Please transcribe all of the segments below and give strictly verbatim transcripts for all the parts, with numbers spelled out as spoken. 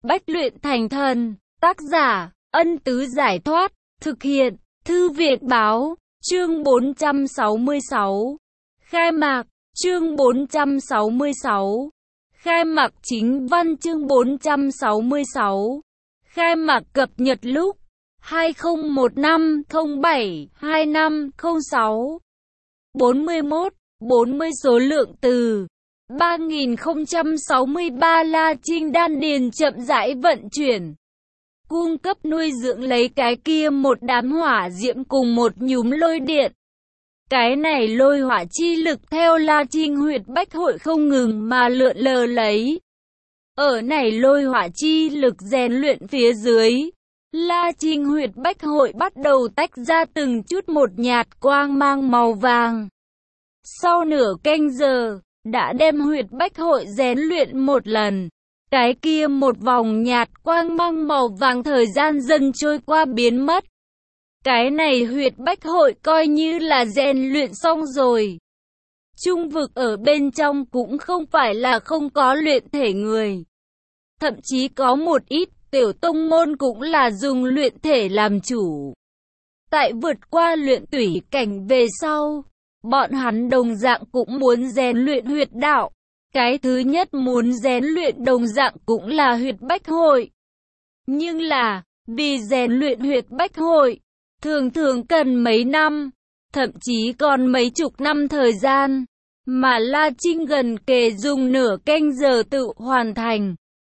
bách luyện thành thần. Tác giả, Ân Tứ Giải Thoát. Thực hiện, Thư viện Báo. Chương bốn trăm sáu mươi sáu. Khai mạc. Chương bốn trăm sáu mươi sáu. Khai mạc chính văn. Chương bốn trăm sáu mươi sáu. Khai mạc cập nhật lúc hai không một năm không bảy hai năm không sáu. bốn mươi mốt, bốn mươi số lượng từ ba nghìn không trăm sáu mươi ba. La Trinh đan điền chậm rãi vận chuyển, cung cấp nuôi dưỡng lấy cái kia một đám hỏa diễm cùng một nhúm lôi điện. Cái này lôi hỏa chi lực theo La Trinh huyệt bách hội không ngừng mà lượn lờ lấy. Ở này lôi hỏa chi lực rèn luyện phía dưới, La Trinh huyệt bách hội bắt đầu tách ra từng chút một nhạt quang mang màu vàng. Sau nửa canh giờ, đã đem huyệt bách hội rèn luyện một lần. Cái kia một vòng nhạt quang mang màu vàng thời gian dần trôi qua biến mất. Cái này huyệt bách hội coi như là rèn luyện xong rồi. Trung vực ở bên trong cũng không phải là không có luyện thể người. Thậm chí có một ít tiểu tông môn cũng là dùng luyện thể làm chủ. Tại vượt qua luyện tủy cảnh về sau, bọn hắn đồng dạng cũng muốn rèn luyện huyệt đạo. Cái thứ nhất muốn rèn luyện đồng dạng cũng là huyệt bách hội. Nhưng là, vì rèn luyện huyệt bách hội, thường thường cần mấy năm, thậm chí còn mấy chục năm thời gian, mà La Trinh gần kề dùng nửa canh giờ tự hoàn thành.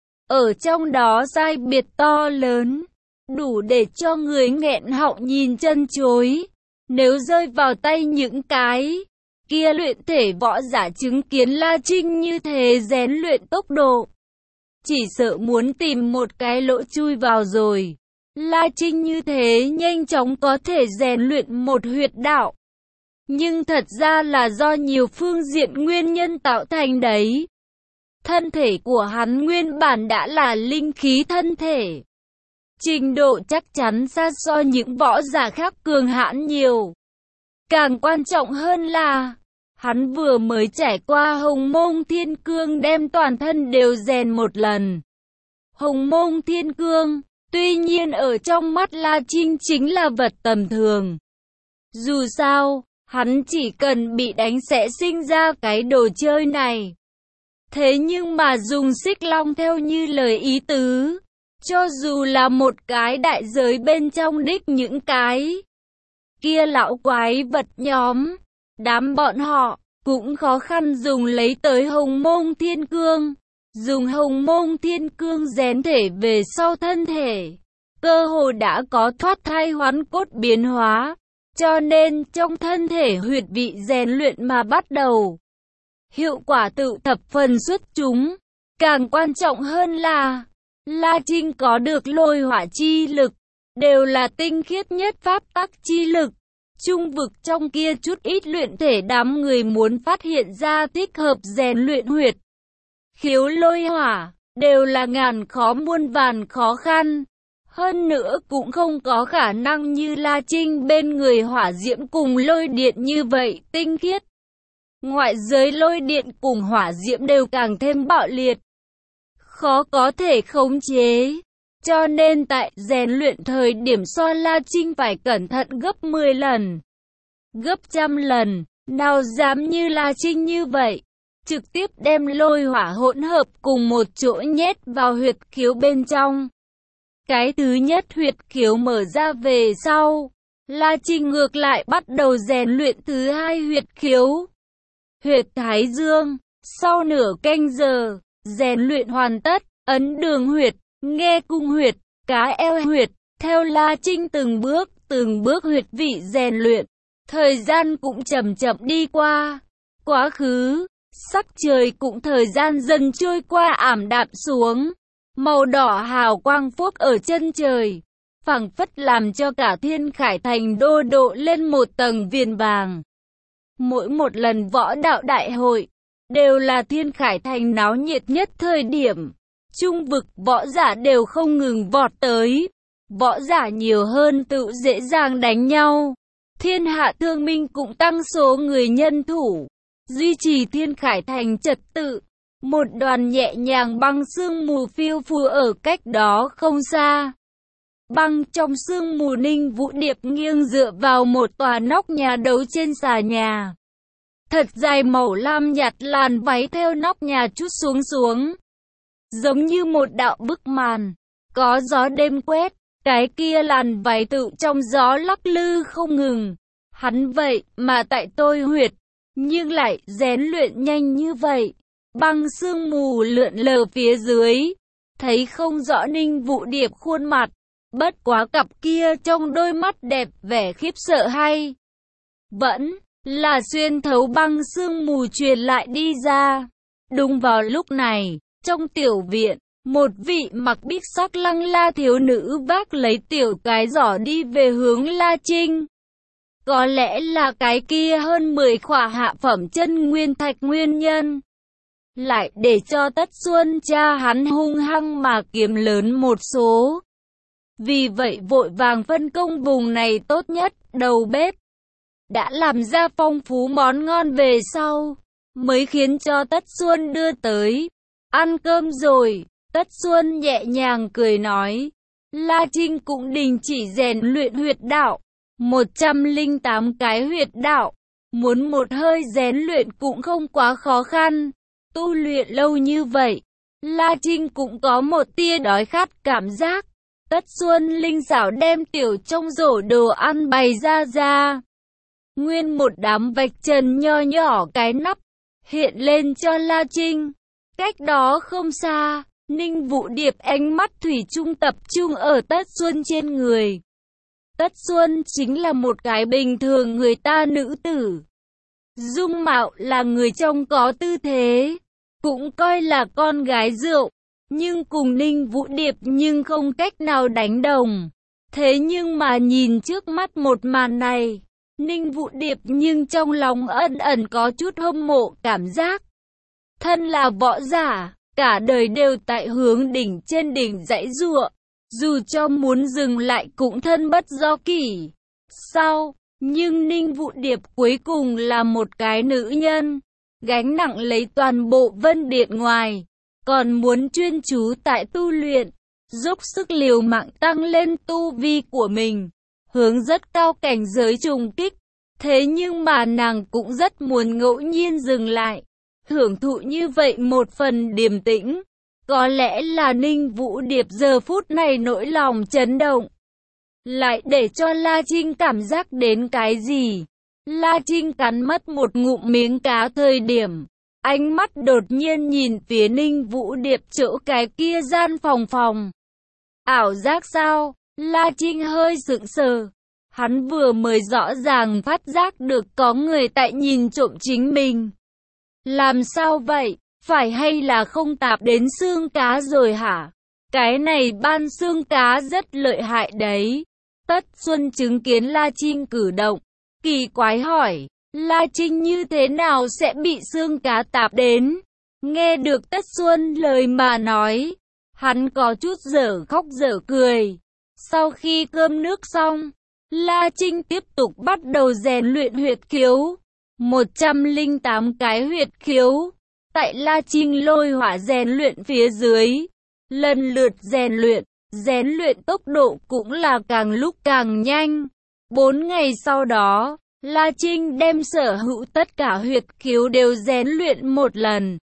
Ở trong đó sai biệt to lớn, đủ để cho người nghẹn họng nhìn chân chối. Nếu rơi vào tay những cái kia luyện thể võ giả chứng kiến La Trinh như thế rèn luyện tốc độ, chỉ sợ muốn tìm một cái lỗ chui vào rồi. La Trinh như thế nhanh chóng có thể rèn luyện một huyệt đạo, nhưng thật ra là do nhiều phương diện nguyên nhân tạo thành đấy. Thân thể của hắn nguyên bản đã là linh khí thân thể, trình độ chắc chắn xa so những võ giả khác cường hãn nhiều. Càng quan trọng hơn là, hắn vừa mới trải qua Hồng Mông Thiên Cương đem toàn thân đều rèn một lần. Hồng Mông Thiên Cương, tuy nhiên ở trong mắt La Trinh chính là vật tầm thường. Dù sao, hắn chỉ cần bị đánh sẽ sinh ra cái đồ chơi này. Thế nhưng mà dùng xích long theo như lời ý tứ, cho dù là một cái đại giới bên trong đích những cái kia lão quái vật nhóm, đám bọn họ cũng khó khăn dùng lấy tới Hồng Mông Thiên Cương. Dùng Hồng Mông Thiên Cương rèn thể về sau thân thể, cơ hồ đã có thoát thai hoán cốt biến hóa, cho nên trong thân thể huyệt vị rèn luyện mà bắt đầu. Hiệu quả tự thập phần xuất chúng. Càng quan trọng hơn là, La Trinh có được lôi hỏa chi lực, đều là tinh khiết nhất pháp tắc chi lực. Trung vực trong kia chút ít luyện thể đám người muốn phát hiện ra thích hợp rèn luyện huyệt khiếu lôi hỏa, đều là ngàn khó muôn vàn khó khăn. Hơn nữa cũng không có khả năng như La Trinh bên người hỏa diễm cùng lôi điện như vậy tinh khiết. Ngoại giới lôi điện cùng hỏa diễm đều càng thêm bạo liệt, khó có thể khống chế. Cho nên tại rèn luyện thời điểm so La Trinh phải cẩn thận gấp mười lần, gấp trăm lần, nào dám như La Trinh như vậy, trực tiếp đem lôi hỏa hỗn hợp cùng một chỗ nhét vào huyệt khiếu bên trong. Cái thứ nhất huyệt khiếu mở ra về sau, La Trinh ngược lại bắt đầu rèn luyện thứ hai huyệt khiếu, huyệt thái dương. Sau nửa canh giờ, rèn luyện hoàn tất, ấn đường huyệt, nghe cung huyệt, cá eo huyệt, theo La Trinh từng bước, từng bước huyệt vị rèn luyện. Thời gian cũng chậm chậm đi qua, quá khứ, sắc trời cũng thời gian dần trôi qua ảm đạm xuống. Màu đỏ hào quang phúc ở chân trời, phảng phất làm cho cả Thiên Khải Thành đô độ lên một tầng viền vàng. Mỗi một lần võ đạo đại hội, đều là Thiên Khải Thành náo nhiệt nhất thời điểm. Trung vực võ giả đều không ngừng vọt tới. Võ giả nhiều hơn tự dễ dàng đánh nhau. Thiên hạ thương minh cũng tăng số người nhân thủ, duy trì Thiên Khải Thành trật tự. một đoàn nhẹ nhàng băng sương mù phiêu phù ở cách đó không xa. Băng trong sương mù, Ninh Vũ Điệp nghiêng dựa vào một tòa nóc nhà đấu trên xà nhà. Thật dài màu lam nhạt, làn váy theo nóc nhà trút xuống xuống. Giống như một đạo bức màn, có gió đêm quét, cái kia làn váy tự trong gió lắc lư không ngừng. Hắn vậy mà tại tôi huyệt, nhưng lại rèn luyện nhanh như vậy. Băng sương mù lượn lờ phía dưới, thấy không rõ Ninh Vũ Điệp khuôn mặt. Bất quá cặp kia trong đôi mắt đẹp vẻ khiếp sợ hay vẫn là xuyên thấu băng sương mù truyền lại đi ra. Đúng vào lúc này, trong tiểu viện, một vị mặc bích sắc lăng la thiếu nữ vác lấy tiểu cái giỏ đi về hướng La Trinh. Có lẽ là cái kia hơn mười khỏa hạ phẩm chân nguyên thạch nguyên nhân, lại để cho Tất Xuân cha hắn hung hăng mà kiếm lớn một số. Vì vậy vội vàng phân công vùng này tốt nhất, đầu bếp đã làm ra phong phú món ngon về sau, mới khiến cho Tất Xuân đưa tới. Ăn cơm rồi, Tất Xuân nhẹ nhàng cười nói, La Trinh cũng đình chỉ rèn luyện huyệt đạo, một trăm lẻ tám cái huyệt đạo, muốn một hơi rèn luyện cũng không quá khó khăn. Tu luyện lâu như vậy, La Trinh cũng có một tia đói khát cảm giác. Tất Xuân linh xảo đem tiểu trong rổ đồ ăn bày ra ra. Nguyên một đám vạch trần nho nhỏ cái nắp, hiện lên cho La Trinh. Cách đó không xa, Ninh Vũ Điệp ánh mắt thủy chung tập trung ở Tất Xuân trên người. Tất Xuân chính là một cái bình thường người ta nữ tử. Dung mạo là người trông có tư thế, cũng coi là con gái rượu. Nhưng cùng Ninh Vũ Điệp nhưng không cách nào đánh đồng. Thế nhưng mà nhìn trước mắt một màn này, Ninh Vũ Điệp nhưng trong lòng ẩn ẩn có chút hâm mộ cảm giác. Thân là võ giả, cả đời đều tại hướng đỉnh trên đỉnh dãy giụa, dù cho muốn dừng lại cũng thân bất do kỷ. Sau, nhưng Ninh Vũ Điệp cuối cùng là một cái nữ nhân, gánh nặng lấy toàn bộ Vân Điện ngoài. Còn muốn chuyên chú tại tu luyện, dốc sức liều mạng tăng lên tu vi của mình, hướng rất cao cảnh giới trùng kích. Thế nhưng mà nàng cũng rất muốn ngẫu nhiên dừng lại, hưởng thụ như vậy một phần điềm tĩnh. Có lẽ là Ninh Vũ Điệp giờ phút này nỗi lòng chấn động, lại để cho La Trinh cảm giác đến cái gì. La Trinh cắn mất một ngụm miếng cá thời điểm, ánh mắt đột nhiên nhìn phía Ninh Vũ Điệp chỗ cái kia gian phòng phòng. Ảo giác sao? La Trinh hơi sững sờ. Hắn vừa mới rõ ràng phát giác được có người tại nhìn trộm chính mình. Làm sao vậy? Phải hay là không tạp đến xương cá rồi hả? Cái này ban xương cá rất lợi hại đấy. Tất Xuân chứng kiến La Trinh cử động, kỳ quái hỏi, La Trinh như thế nào sẽ bị xương cá tạp đến? Nghe được Tất Xuân lời mà nói, hắn có chút dở khóc dở cười. Sau khi cơm nước xong, La Trinh tiếp tục bắt đầu rèn luyện huyệt khiếu. một trăm lẻ tám cái huyệt khiếu. Tại La Trinh lôi hỏa rèn luyện phía dưới, lần lượt rèn luyện, rèn luyện tốc độ cũng là càng lúc càng nhanh. Bốn ngày sau đó, La Trinh đem sở hữu tất cả huyệt khiếu đều rèn luyện một lần.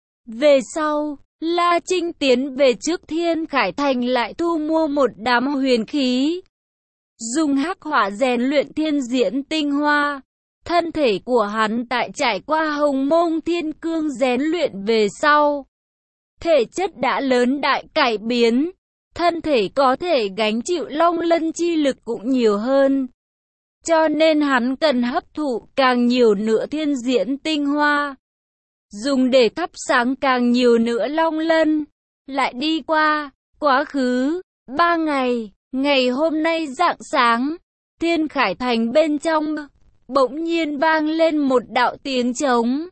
Về sau, La Trinh tiến về trước Thiên Khải Thành lại thu mua một đám huyền khí, dùng hắc hỏa rèn luyện thiên diễn tinh hoa. Thân thể của hắn tại trải qua Hồng Mông Thiên Cương rèn luyện về sau, thể chất đã lớn đại cải biến, thân thể có thể gánh chịu long lân chi lực cũng nhiều hơn. Cho nên hắn cần hấp thụ càng nhiều nữa thiên diễn tinh hoa, dùng để thắp sáng càng nhiều nữa long lân. Lại đi qua, quá khứ, ba ngày, ngày hôm nay rạng sáng, Thiên Khải Thành bên trong, bỗng nhiên vang lên một đạo tiếng trống.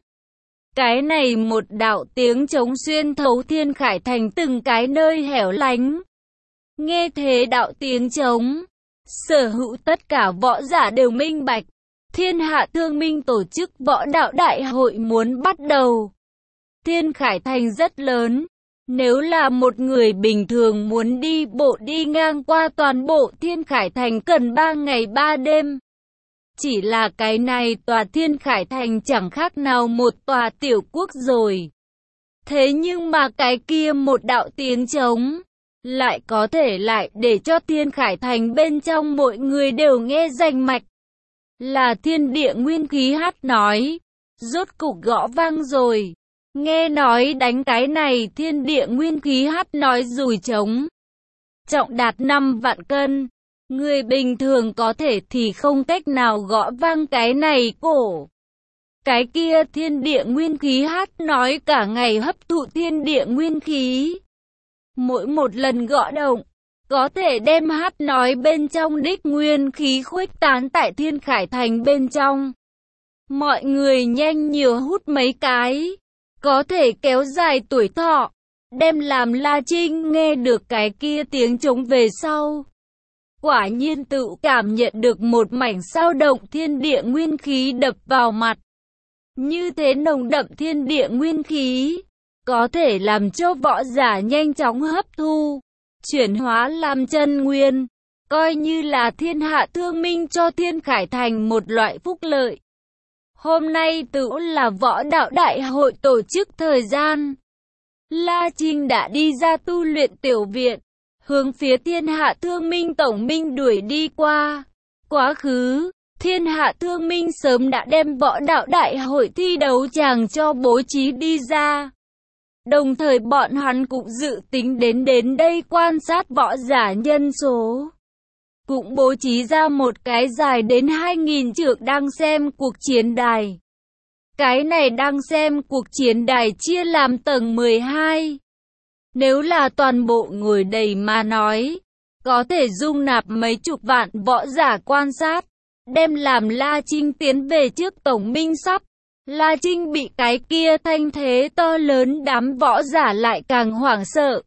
Cái này một đạo tiếng trống xuyên thấu Thiên Khải Thành từng cái nơi hẻo lánh. Nghe thế đạo tiếng trống, sở hữu tất cả võ giả đều minh bạch, Thiên Hạ Thương Minh tổ chức võ đạo đại hội muốn bắt đầu. Thiên Khải Thành rất lớn. Nếu là một người bình thường muốn đi bộ đi ngang qua toàn bộ Thiên Khải Thành cần ba ngày ba đêm. Chỉ là cái này tòa Thiên Khải Thành chẳng khác nào một tòa tiểu quốc rồi. Thế nhưng mà cái kia một đạo tiếng trống lại có thể lại để cho Thiên Khải Thành bên trong mọi người đều nghe rành mạch. Là thiên địa nguyên khí hát nói. Rốt cục gõ vang rồi. Nghe nói đánh cái này thiên địa nguyên khí hát nói dùi trống. Trọng đạt năm vạn cân. Người bình thường có thể thì không cách nào gõ vang cái này cổ. Cái kia thiên địa nguyên khí hát nói cả ngày hấp thụ thiên địa nguyên khí. Mỗi một lần gõ động, có thể đem hát nói bên trong đích nguyên khí khuếch tán tại Thiên Khải Thành bên trong. Mọi người nhanh nhiều hút mấy cái, có thể kéo dài tuổi thọ, đem làm La Trinh nghe được cái kia tiếng trống về sau. Quả nhiên tự cảm nhận được một mảnh sao động thiên địa nguyên khí đập vào mặt. Như thế nồng đậm thiên địa nguyên khí, có thể làm cho võ giả nhanh chóng hấp thu, chuyển hóa làm chân nguyên, coi như là thiên hạ thương minh cho Thiên Khải Thành một loại phúc lợi. Hôm nay tự là võ đạo đại hội tổ chức thời gian. La Trinh đã đi ra tu luyện tiểu viện, hướng phía thiên hạ thương minh tổng minh đuổi đi qua. Quá khứ, thiên hạ thương minh sớm đã đem võ đạo đại hội thi đấu chàng cho bố trí đi ra. Đồng thời bọn hắn cũng dự tính đến đến đây quan sát võ giả nhân số. Cũng bố trí ra một cái dài đến hai nghìn trượng đang xem cuộc chiến đài. Cái này đang xem cuộc chiến đài chia làm tầng mười hai. Nếu là toàn bộ ngồi đầy mà nói, có thể dung nạp mấy chục vạn võ giả quan sát, đem làm La Trinh tiến về trước tổng minh sắp. La Trinh bị cái kia thanh thế to lớn đám võ giả lại càng hoảng sợ.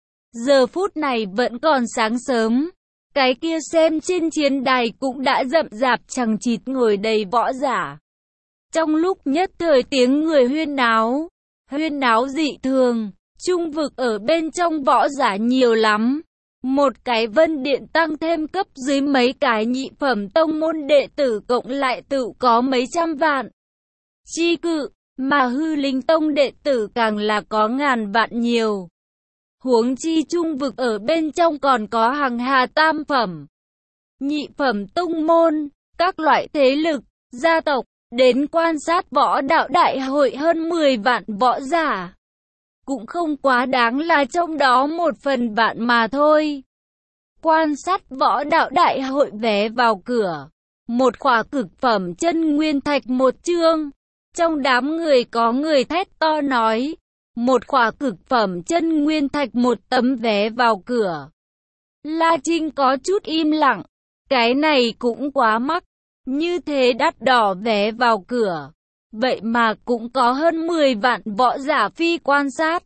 Giờ phút này vẫn còn sáng sớm, cái kia xem trên chiến đài cũng đã rậm rạp chằng chịt ngồi đầy võ giả. Trong lúc nhất thời tiếng người huyên náo, huyên náo dị thường, trung vực ở bên trong võ giả nhiều lắm. Một cái vân điện tăng thêm cấp dưới mấy cái nhị phẩm tông môn đệ tử cộng lại tự có mấy trăm vạn. Chi cự, mà hư linh tông đệ tử càng là có ngàn vạn nhiều. Huống chi trung vực ở bên trong còn có hàng hà tam phẩm, nhị phẩm tông môn, các loại thế lực, gia tộc, đến quan sát võ đạo đại hội hơn mười vạn võ giả. Cũng không quá đáng là trong đó một phần vạn mà thôi. Quan sát võ đạo đại hội vé vào cửa, một khỏa cực phẩm chân nguyên thạch một chương. Trong đám người có người thét to nói, một khỏa cực phẩm chân nguyên thạch một tấm vé vào cửa. La Trinh có chút im lặng, cái này cũng quá mắc, như thế đắt đỏ vé vào cửa. Vậy mà cũng có hơn mười vạn võ giả phi quan sát.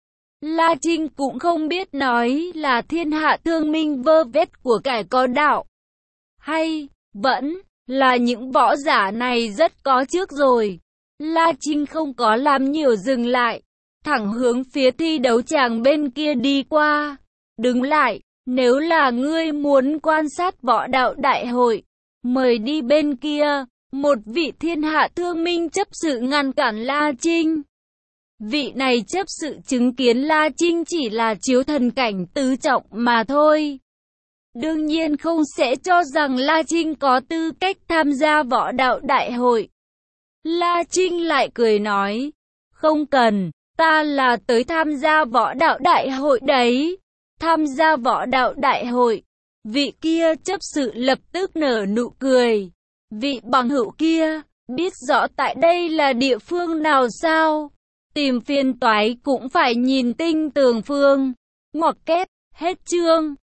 La Trinh cũng không biết nói là thiên hạ thương minh vơ vét của cải có đạo, hay vẫn là những võ giả này rất có trước rồi. La Trinh không có làm nhiều dừng lại, thẳng hướng phía thi đấu tràng bên kia đi qua. Đứng lại, nếu là ngươi muốn quan sát võ đạo đại hội, mời đi bên kia. Một vị thiên hạ thương minh chấp sự ngăn cản La Trinh. Vị này chấp sự chứng kiến La Trinh chỉ là chiếu thần cảnh tứ trọng mà thôi. Đương nhiên không sẽ cho rằng La Trinh có tư cách tham gia võ đạo đại hội. La Trinh lại cười nói, không cần, ta là tới tham gia võ đạo đại hội đấy. Tham gia võ đạo đại hội. Vị kia chấp sự lập tức nở nụ cười. Vị bằng hữu kia, biết rõ tại đây là địa phương nào sao? Tìm phiền toái cũng phải nhìn tinh tường phương. Ngoặc kép, hết chương.